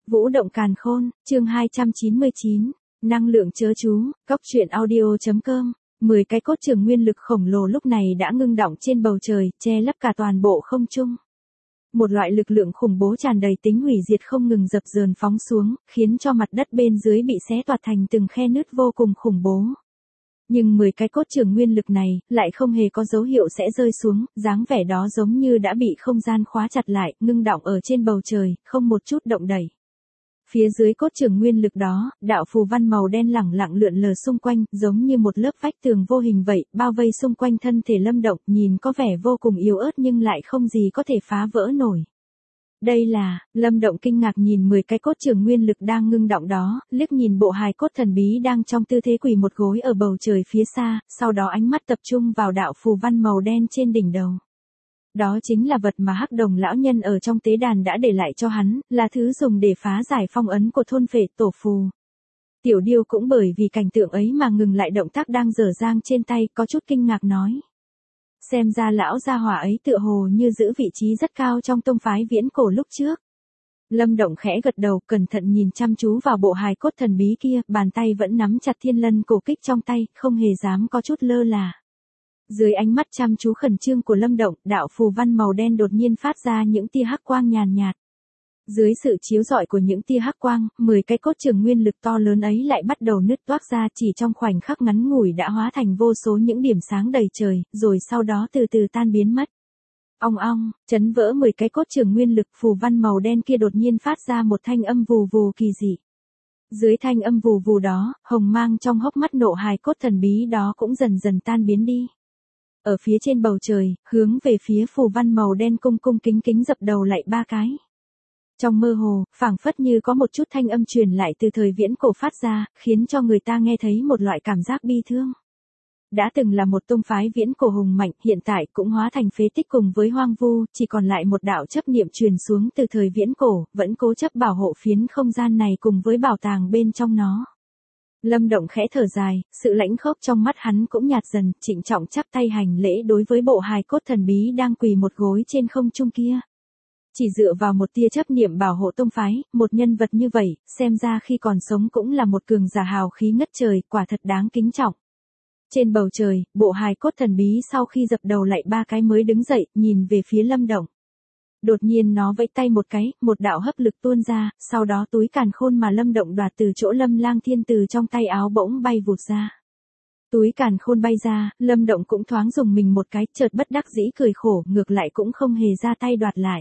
Vũ động càn khôn, chương 299, năng lượng chớ chú, góc truyện audio.com. 10 cái cốt trường nguyên lực khổng lồ lúc này đã ngưng đọng trên bầu trời, che lấp cả toàn bộ không trung. Một loại lực lượng khủng bố tràn đầy tính hủy diệt không ngừng dập dờn phóng xuống, khiến cho mặt đất bên dưới bị xé toạc thành từng khe nứt vô cùng khủng bố. Nhưng 10 cái cốt trường nguyên lực này, lại không hề có dấu hiệu sẽ rơi xuống, dáng vẻ đó giống như đã bị không gian khóa chặt lại, ngưng đọng ở trên bầu trời, không một chút động đẩy. Phía dưới cốt trường nguyên lực đó, đạo phù văn màu đen lẳng lặng lượn lờ xung quanh, giống như một lớp vách tường vô hình vậy, bao vây xung quanh thân thể Lâm Động, nhìn có vẻ vô cùng yếu ớt nhưng lại không gì có thể phá vỡ nổi. Đây là, Lâm Động kinh ngạc nhìn 10 cái cốt trường nguyên lực đang ngưng đọng đó, liếc nhìn bộ hài cốt thần bí đang trong tư thế quỳ một gối ở bầu trời phía xa, sau đó ánh mắt tập trung vào đạo phù văn màu đen trên đỉnh đầu. Đó chính là vật mà Hắc Đồng lão nhân ở trong tế đàn đã để lại cho hắn, là thứ dùng để phá giải phong ấn của thôn phệ tổ phù. Tiểu Điêu cũng bởi vì cảnh tượng ấy mà ngừng lại động tác đang dở dang trên tay, có chút kinh ngạc nói. Xem ra lão gia hỏa ấy tựa hồ như giữ vị trí rất cao trong tông phái viễn cổ lúc trước. Lâm Động khẽ gật đầu, cẩn thận nhìn chăm chú vào bộ hài cốt thần bí kia, bàn tay vẫn nắm chặt thiên lân cổ kích trong tay, không hề dám có chút lơ là. Dưới ánh mắt chăm chú khẩn trương của Lâm Động, đạo phù văn màu đen đột nhiên phát ra những tia hắc quang nhàn nhạt. Dưới sự chiếu rọi của những tia hắc quang, 10 cái cốt trường nguyên lực to lớn ấy lại bắt đầu nứt toác ra, chỉ trong khoảnh khắc ngắn ngủi đã hóa thành vô số những điểm sáng đầy trời, rồi sau đó từ từ tan biến mất. Ong ong, chấn vỡ 10 cái cốt trường nguyên lực, phù văn màu đen kia đột nhiên phát ra một thanh âm vù vù kỳ dị. Dưới thanh âm vù vù đó, hồng mang trong hốc mắt nộ hài cốt thần bí đó cũng dần dần tan biến đi. Ở phía trên bầu trời, hướng về phía phù văn màu đen cung cung kính kính dập đầu lại 3 cái. Trong mơ hồ, phảng phất như có một chút thanh âm truyền lại từ thời viễn cổ phát ra, khiến cho người ta nghe thấy một loại cảm giác bi thương. Đã từng là một tông phái viễn cổ hùng mạnh, hiện tại cũng hóa thành phế tích cùng với hoang vu, chỉ còn lại một đạo chấp niệm truyền xuống từ thời viễn cổ, vẫn cố chấp bảo hộ phiến không gian này cùng với bảo tàng bên trong nó. Lâm Động khẽ thở dài, sự lãnh khốc trong mắt hắn cũng nhạt dần, trịnh trọng chắp tay hành lễ đối với bộ hài cốt thần bí đang quỳ một gối trên không trung kia. Chỉ dựa vào một tia chấp niệm bảo hộ tông phái, một nhân vật như vậy, xem ra khi còn sống cũng là một cường giả hào khí ngất trời, quả thật đáng kính trọng. Trên bầu trời, bộ hài cốt thần bí sau khi dập đầu lại 3 cái mới đứng dậy, nhìn về phía Lâm Động. Đột nhiên nó vẫy tay một cái, một đạo hấp lực tuôn ra, sau đó túi càn khôn mà Lâm Động đoạt từ chỗ Lâm Lang Thiên từ trong tay áo bỗng bay vụt ra. Túi càn khôn bay ra, Lâm Động cũng thoáng dùng mình một cái, chợt bất đắc dĩ cười khổ, ngược lại cũng không hề ra tay đoạt lại.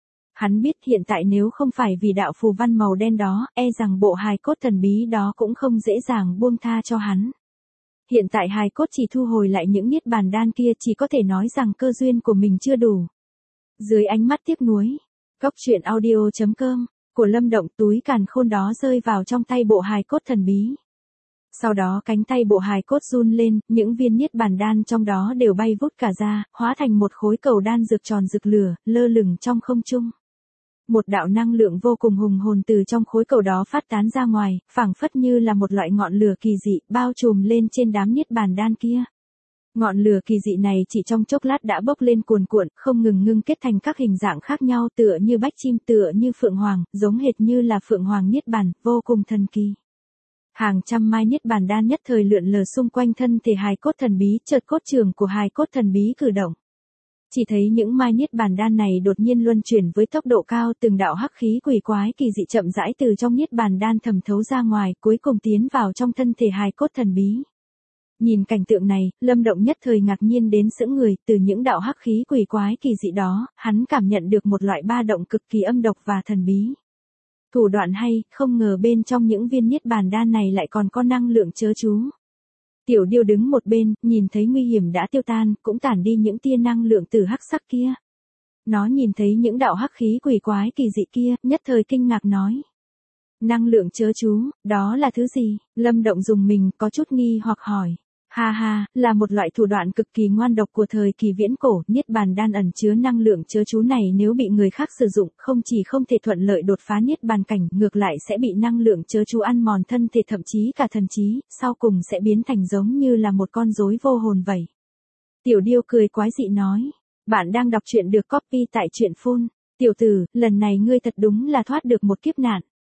Hắn biết hiện tại nếu không phải vì đạo phù văn màu đen đó, e rằng bộ hài cốt thần bí đó cũng không dễ dàng buông tha cho hắn. Hiện tại hài cốt chỉ thu hồi lại những niết bàn đan kia, chỉ có thể nói rằng cơ duyên của mình chưa đủ. Dưới ánh mắt tiếc nuối, góc truyện audio.com của Lâm Động, túi càn khôn đó rơi vào trong tay bộ hài cốt thần bí. Sau đó cánh tay bộ hài cốt run lên, những viên niết bàn đan trong đó đều bay vút cả ra, hóa thành một khối cầu đan rực tròn rực lửa, lơ lửng trong không trung. Một đạo năng lượng vô cùng hùng hồn từ trong khối cầu đó phát tán ra ngoài, phảng phất như là một loại ngọn lửa kỳ dị, bao trùm lên trên đám niết bàn đan kia. Ngọn lửa kỳ dị này chỉ trong chốc lát đã bốc lên cuồn cuộn, không ngừng ngưng kết thành các hình dạng khác nhau, tựa như bách chim, tựa như phượng hoàng, giống hệt như là phượng hoàng niết bàn, vô cùng thần kỳ. Hàng trăm mai niết bàn đan nhất thời lượn lờ xung quanh thân thể hài cốt thần bí, chợt cốt trường của hài cốt thần bí cử động. Chỉ thấy những mai niết bàn đan này đột nhiên luân chuyển với tốc độ cao, từng đạo hắc khí quỷ quái kỳ dị chậm rãi từ trong niết bàn đan thẩm thấu ra ngoài, cuối cùng tiến vào trong thân thể hài cốt thần bí. Nhìn cảnh tượng này, Lâm Động nhất thời ngạc nhiên đến sững người, từ những đạo hắc khí quỷ quái kỳ dị đó, hắn cảm nhận được một loại ba động cực kỳ âm độc và thần bí. Thủ đoạn hay, không ngờ bên trong những viên niết bàn đan này lại còn có năng lượng chớ chú. Tiểu Điêu đứng một bên, nhìn thấy nguy hiểm đã tiêu tan, cũng tản đi những tia năng lượng từ hắc sắc kia. Nó nhìn thấy những đạo hắc khí quỷ quái kỳ dị kia, nhất thời kinh ngạc nói. Năng lượng chớ chú, đó là thứ gì? Lâm Động dùng mình, có chút nghi hoặc hỏi. Ha ha, là một loại thủ đoạn cực kỳ ngoan độc của thời kỳ viễn cổ, niết bàn đan ẩn chứa năng lượng chớ chú này nếu bị người khác sử dụng, không chỉ không thể thuận lợi đột phá niết bàn cảnh, ngược lại sẽ bị năng lượng chớ chú ăn mòn thân thể, thậm chí cả thần trí, sau cùng sẽ biến thành giống như là một con rối vô hồn vậy. Tiểu Điêu cười quái dị nói, bạn đang đọc truyện được copy tại truyện phun. Tiểu tử, lần này ngươi thật đúng là thoát được một kiếp nạn.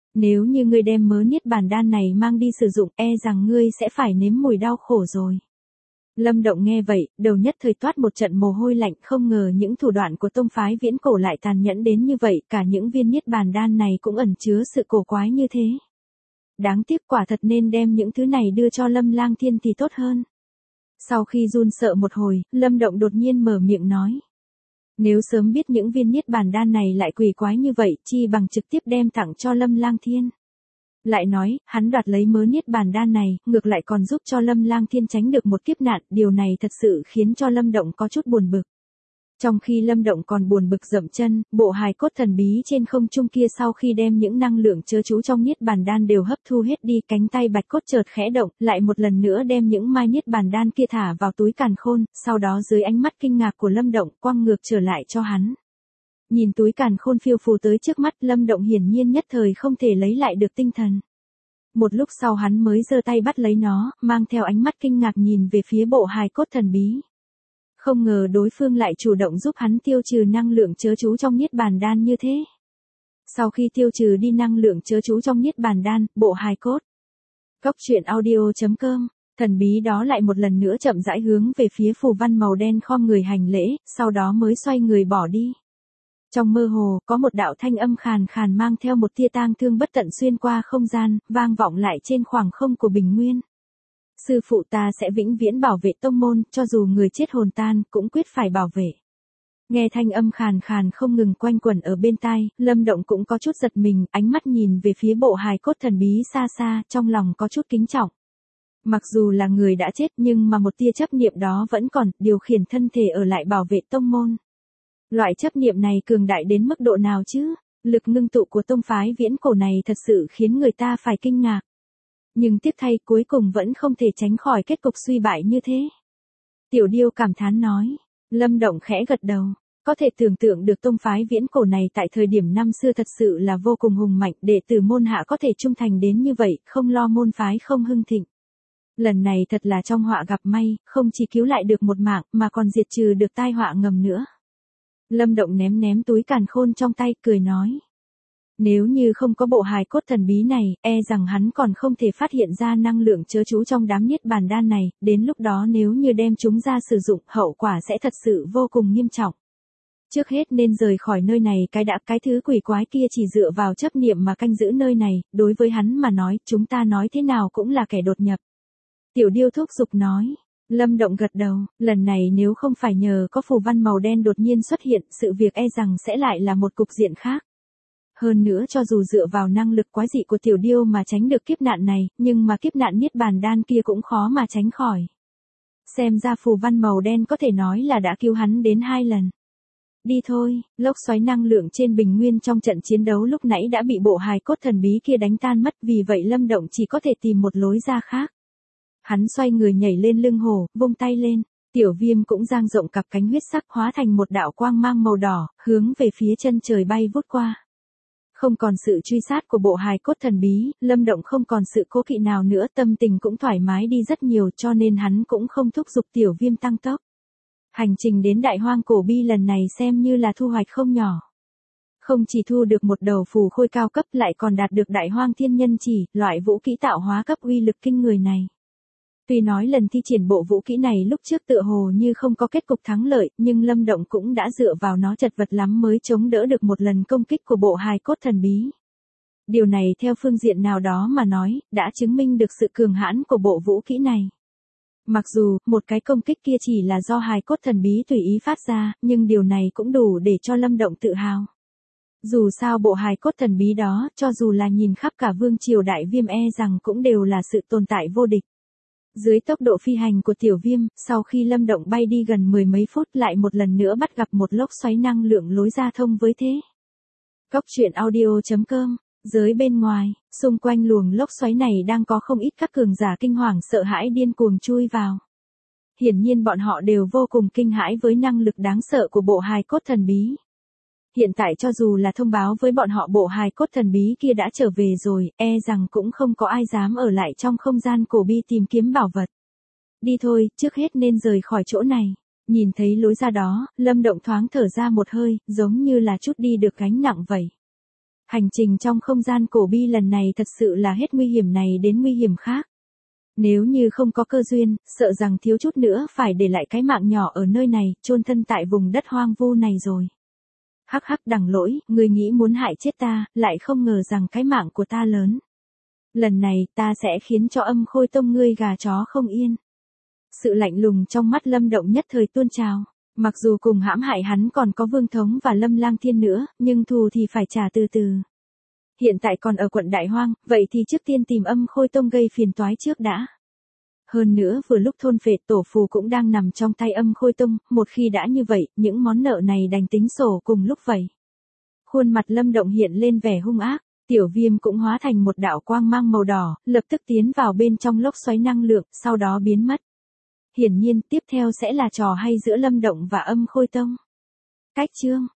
Nếu như ngươi đem mớ niết bàn đan này mang đi sử dụng, e rằng ngươi sẽ phải nếm mùi đau khổ rồi. Lâm Động nghe vậy, đầu nhất thời toát một trận mồ hôi lạnh, không ngờ những thủ đoạn của tông phái viễn cổ lại tàn nhẫn đến như vậy, cả những viên niết bàn đan này cũng ẩn chứa sự cổ quái như thế. Đáng tiếc, quả thật nên đem những thứ này đưa cho Lâm Lang Thiên thì tốt hơn. Sau khi run sợ một hồi, Lâm Động đột nhiên mở miệng nói. Nếu sớm biết những viên niết bàn đan này lại quỷ quái như vậy, chi bằng trực tiếp đem tặng cho Lâm Lang Thiên. Lại nói, hắn đoạt lấy mớ niết bàn đan này, ngược lại còn giúp cho Lâm Lang Thiên tránh được một kiếp nạn, điều này thật sự khiến cho Lâm Động có chút buồn bực. Trong khi Lâm Động còn buồn bực dậm chân, bộ hài cốt thần bí trên không trung kia sau khi đem những năng lượng chứa trú trong niết bàn đan đều hấp thu hết đi, cánh tay bạch cốt chợt khẽ động, lại một lần nữa đem những mai niết bàn đan kia thả vào túi càn khôn, sau đó dưới ánh mắt kinh ngạc của Lâm Động quăng ngược trở lại cho hắn. Nhìn túi càn khôn phiêu phù tới trước mắt, Lâm Động hiển nhiên nhất thời không thể lấy lại được tinh thần. Một lúc sau hắn mới giơ tay bắt lấy nó, mang theo ánh mắt kinh ngạc nhìn về phía bộ hài cốt thần bí. Không ngờ đối phương lại chủ động giúp hắn tiêu trừ năng lượng chứa trú trong niết bàn đan như thế. Sau khi tiêu trừ đi năng lượng chứa trú trong niết bàn đan, bộ hài cốt. Cốc truyện audio.com, thần bí đó lại một lần nữa chậm rãi hướng về phía phù văn màu đen khom người hành lễ, sau đó mới xoay người bỏ đi. Trong mơ hồ, có một đạo thanh âm khàn khàn mang theo một tia tang thương bất tận xuyên qua không gian, vang vọng lại trên khoảng không của Bình Nguyên. Sư phụ ta sẽ vĩnh viễn bảo vệ tông môn, cho dù người chết hồn tan, cũng quyết phải bảo vệ. Nghe thanh âm khàn khàn không ngừng quanh quẩn ở bên tai, Lâm Động cũng có chút giật mình, ánh mắt nhìn về phía bộ hài cốt thần bí xa xa, trong lòng có chút kính trọng. Mặc dù là người đã chết nhưng mà một tia chấp niệm đó vẫn còn, điều khiển thân thể ở lại bảo vệ tông môn. Loại chấp niệm này cường đại đến mức độ nào chứ? Lực ngưng tụ của tông phái viễn cổ này thật sự khiến người ta phải kinh ngạc. Nhưng tiếc thay cuối cùng vẫn không thể tránh khỏi kết cục suy bại như thế. Tiểu Điêu cảm thán nói. Lâm Động khẽ gật đầu. Có thể tưởng tượng được tông phái viễn cổ này tại thời điểm năm xưa thật sự là vô cùng hùng mạnh, đệ tử môn hạ có thể trung thành đến như vậy, không lo môn phái không hưng thịnh. Lần này thật là trong họa gặp may, không chỉ cứu lại được một mạng mà còn diệt trừ được tai họa ngầm nữa. Lâm Động ném túi càn khôn trong tay, cười nói. Nếu như không có bộ hài cốt thần bí này, e rằng hắn còn không thể phát hiện ra năng lượng chứa trú trong đám niết bàn đan này, đến lúc đó nếu như đem chúng ra sử dụng, hậu quả sẽ thật sự vô cùng nghiêm trọng. Trước hết nên rời khỏi nơi này, cái thứ quỷ quái kia chỉ dựa vào chấp niệm mà canh giữ nơi này, đối với hắn mà nói, chúng ta nói thế nào cũng là kẻ đột nhập. Tiểu Điêu thúc giục nói. Lâm Động gật đầu, lần này nếu không phải nhờ có phù văn màu đen đột nhiên xuất hiện, sự việc e rằng sẽ lại là một cục diện khác. Hơn nữa cho dù dựa vào năng lực quái dị của Tiểu Điêu mà tránh được kiếp nạn này, nhưng mà kiếp nạn niết bàn đan kia cũng khó mà tránh khỏi. Xem ra phù văn màu đen có thể nói là đã cứu hắn đến 2 lần. Đi thôi, lốc xoáy năng lượng trên Bình Nguyên trong trận chiến đấu lúc nãy đã bị bộ hài cốt thần bí kia đánh tan mất, vì vậy Lâm Động chỉ có thể tìm một lối ra khác. Hắn xoay người nhảy lên lưng hổ, vung tay lên, Tiểu Viêm cũng dang rộng cặp cánh huyết sắc hóa thành một đạo quang mang màu đỏ, hướng về phía chân trời bay vút qua. Không còn sự truy sát của bộ hài cốt thần bí, Lâm Động không còn sự cố kỵ nào nữa, tâm tình cũng thoải mái đi rất nhiều, cho nên hắn cũng không thúc giục Tiểu Viêm tăng tốc. Hành trình đến Đại Hoang Cổ Bi lần này xem như là thu hoạch không nhỏ. Không chỉ thu được một đầu phù khôi cao cấp, lại còn đạt được Đại Hoang Thiên Nhân Chỉ, loại vũ kỹ tạo hóa cấp uy lực kinh người này. Tuy nói lần thi triển bộ vũ kỹ này lúc trước tựa hồ như không có kết cục thắng lợi, nhưng Lâm Động cũng đã dựa vào nó chật vật lắm mới chống đỡ được một lần công kích của bộ hài cốt thần bí. Điều này theo phương diện nào đó mà nói, đã chứng minh được sự cường hãn của bộ vũ kỹ này. Mặc dù, một cái công kích kia chỉ là do hài cốt thần bí tùy ý phát ra, nhưng điều này cũng đủ để cho Lâm Động tự hào. Dù sao bộ hài cốt thần bí đó, cho dù là nhìn khắp cả vương triều Đại Viêm e rằng cũng đều là sự tồn tại vô địch. Dưới tốc độ phi hành của Tiểu Viêm, sau khi Lâm Động bay đi gần 10 mấy phút lại một lần nữa bắt gặp một lốc xoáy năng lượng lối ra thông với thế. Cốc truyện audio.com, giới bên ngoài, xung quanh luồng lốc xoáy này đang có không ít các cường giả kinh hoàng sợ hãi điên cuồng chui vào. Hiển nhiên bọn họ đều vô cùng kinh hãi với năng lực đáng sợ của bộ hài cốt thần bí. Hiện tại cho dù là thông báo với bọn họ bộ hài cốt thần bí kia đã trở về rồi, e rằng cũng không có ai dám ở lại trong không gian cổ bi tìm kiếm bảo vật. Đi thôi, trước hết nên rời khỏi chỗ này. Nhìn thấy lối ra đó, Lâm Động thoáng thở ra một hơi, giống như là chút đi được gánh nặng vậy. Hành trình trong không gian cổ bi lần này thật sự là hết nguy hiểm này đến nguy hiểm khác. Nếu như không có cơ duyên, sợ rằng thiếu chút nữa phải để lại cái mạng nhỏ ở nơi này, chôn thân tại vùng đất hoang vu này rồi. Hắc hắc đằng lỗi, ngươi nghĩ muốn hại chết ta, lại không ngờ rằng cái mạng của ta lớn. Lần này ta sẽ khiến cho Âm Khôi Tông ngươi gà chó không yên. Sự lạnh lùng trong mắt Lâm Động nhất thời tuôn trào. Mặc dù cùng hãm hại hắn còn có Vương Thống và Lâm Lang Thiên nữa, nhưng thù thì phải trả từ từ. Hiện tại còn ở quận Đại Hoang, vậy thì trước tiên tìm Âm Khôi Tông gây phiền toái trước đã. Hơn nữa vừa lúc thôn phệ tổ phù cũng đang nằm trong tay Âm Khôi Tông, một khi đã như vậy, những món nợ này đành tính sổ cùng lúc vậy. Khuôn mặt Lâm Động hiện lên vẻ hung ác, Tiểu Viêm cũng hóa thành một đạo quang mang màu đỏ, lập tức tiến vào bên trong lốc xoáy năng lượng, sau đó biến mất. Hiển nhiên tiếp theo sẽ là trò hay giữa Lâm Động và Âm Khôi Tông. Cách chương